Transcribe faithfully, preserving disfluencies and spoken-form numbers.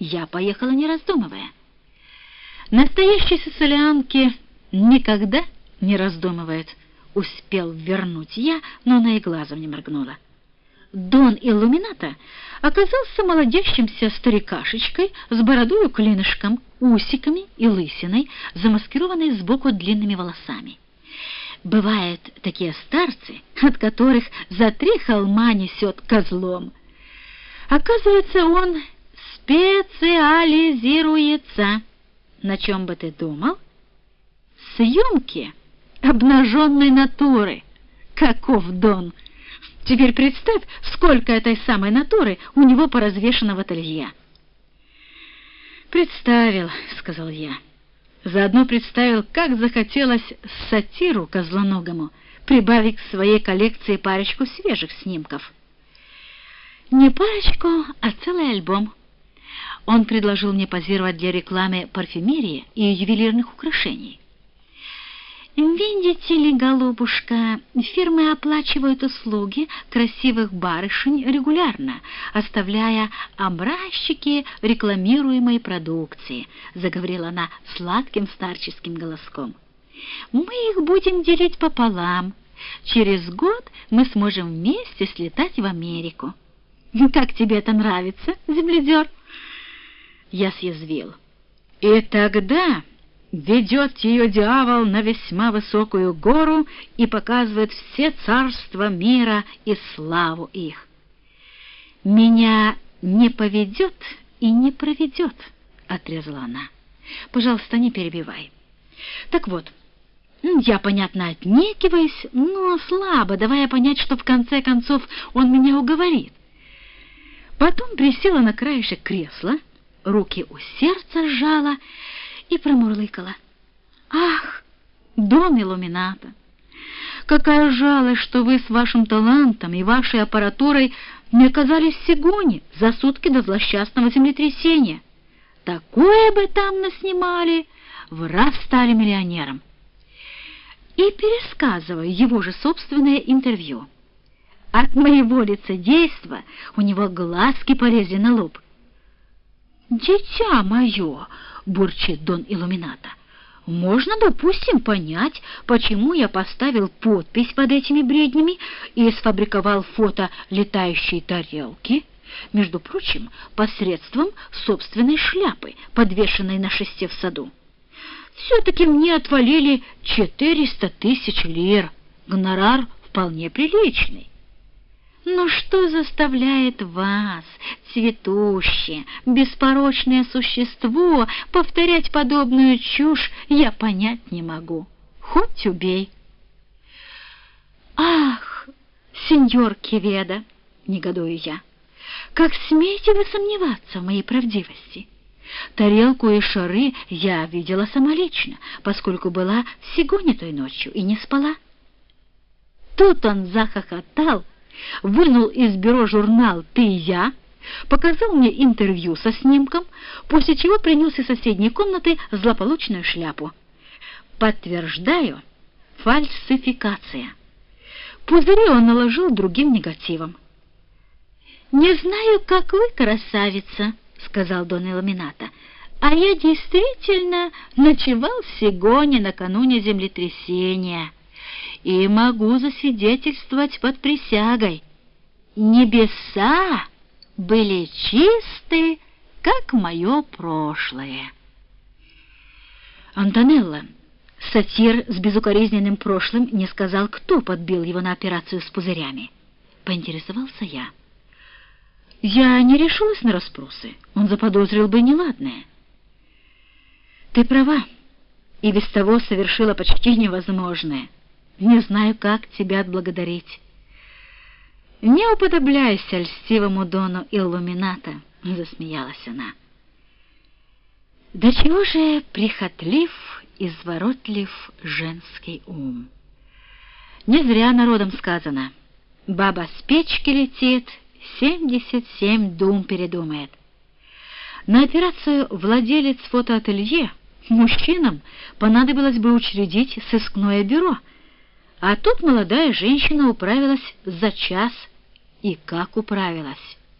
Я поехала, не раздумывая. Настоящие сицилианки никогда не раздумывают. Успел вернуть я, но она и глазом не моргнула. Дон Иллюмината оказался молодящимся старикашечкой с бородою клинышком, усиками и лысиной, замаскированной сбоку длинными волосами. Бывают такие старцы, от которых за три холма несет козлом. Оказывается, он специализируется. На чем бы ты думал? Съемки обнаженной натуры. Каков Дон! Теперь представь, сколько этой самой натуры у него поразвешено в ателье. «Представил», — сказал я. Заодно представил, как захотелось сатиру козлоногому прибавить к своей коллекции парочку свежих снимков. Не парочку, а целый альбом. Он предложил мне позировать для рекламы парфюмерии и ювелирных украшений. «Видите ли, голубушка, фирмы оплачивают услуги красивых барышень регулярно, оставляя образчики рекламируемой продукции», — заговорила она сладким старческим голоском. «Мы их будем делить пополам. Через год мы сможем вместе слетать в Америку. Как тебе это нравится, земледер?» Я съязвил. «И тогда ведет ее дьявол на весьма высокую гору и показывает все царства мира и славу их. Меня не поведет и не проведет», — отрезала она. «Пожалуйста, не перебивай. Так вот, я, понятно, отнекиваюсь, но слабо, давая понять, что в конце концов он меня уговорит. Потом присела на краешек кресла, руки у сердца сжала и промурлыкала: «Ах, Дон Иллюмината, какая жалость, что вы с вашим талантом и вашей аппаратурой не оказались в Сигоне за сутки до злосчастного землетрясения. Такое бы там наснимали, в раз стали миллионером». И пересказываю его же собственное интервью. От моего лицедейства у него глазки полезли на лоб. «Дитя мое», — бурчит Дон Иллюмината, — «можно, допустим, понять, почему я поставил подпись под этими бреднями и сфабриковал фото летающей тарелки, между прочим, посредством собственной шляпы, подвешенной на шесте в саду. Все-таки мне отвалили четыреста тысяч лир, гонорар вполне приличный. Но что заставляет вас, цветущее, беспорочное существо, повторять подобную чушь, я понять не могу. Хоть убей». «Ах, сеньор Кеведа», — негодую я, — «как смеете вы сомневаться в моей правдивости? Тарелку и шары я видела самолично, поскольку была в Сигоне той ночью и не спала». Тут он захохотал, вынул из бюро журнал «Ты и я», показал мне интервью со снимком, после чего принес из соседней комнаты злополучную шляпу. Подтверждаю, фальсификация. Пузыри он наложил другим негативом. «Не знаю, как вы, красавица», — сказал Дон Иллюмината, — «а я действительно ночевал в Сигоне накануне землетрясения. И могу засвидетельствовать под присягой: небеса были чисты, как мое прошлое». Антонелло, сатир с безукоризненным прошлым, не сказал, кто подбил его на операцию с пузырями. Поинтересовался я. Я не решилась на расспросы, он заподозрил бы неладное. «Ты права, и без того совершила почти невозможное. Не знаю, как тебя отблагодарить». «Не уподобляйся льстивому Дону Иллюмината», — засмеялась она. «Да чего же прихотлив, изворотлив женский ум? Не зря народом сказано: баба с печки летит, семьдесят семь дум передумает». На операцию владелец фотоателье мужчинам понадобилось бы учредить сыскное бюро, а тут молодая женщина управилась за час. И как управилась!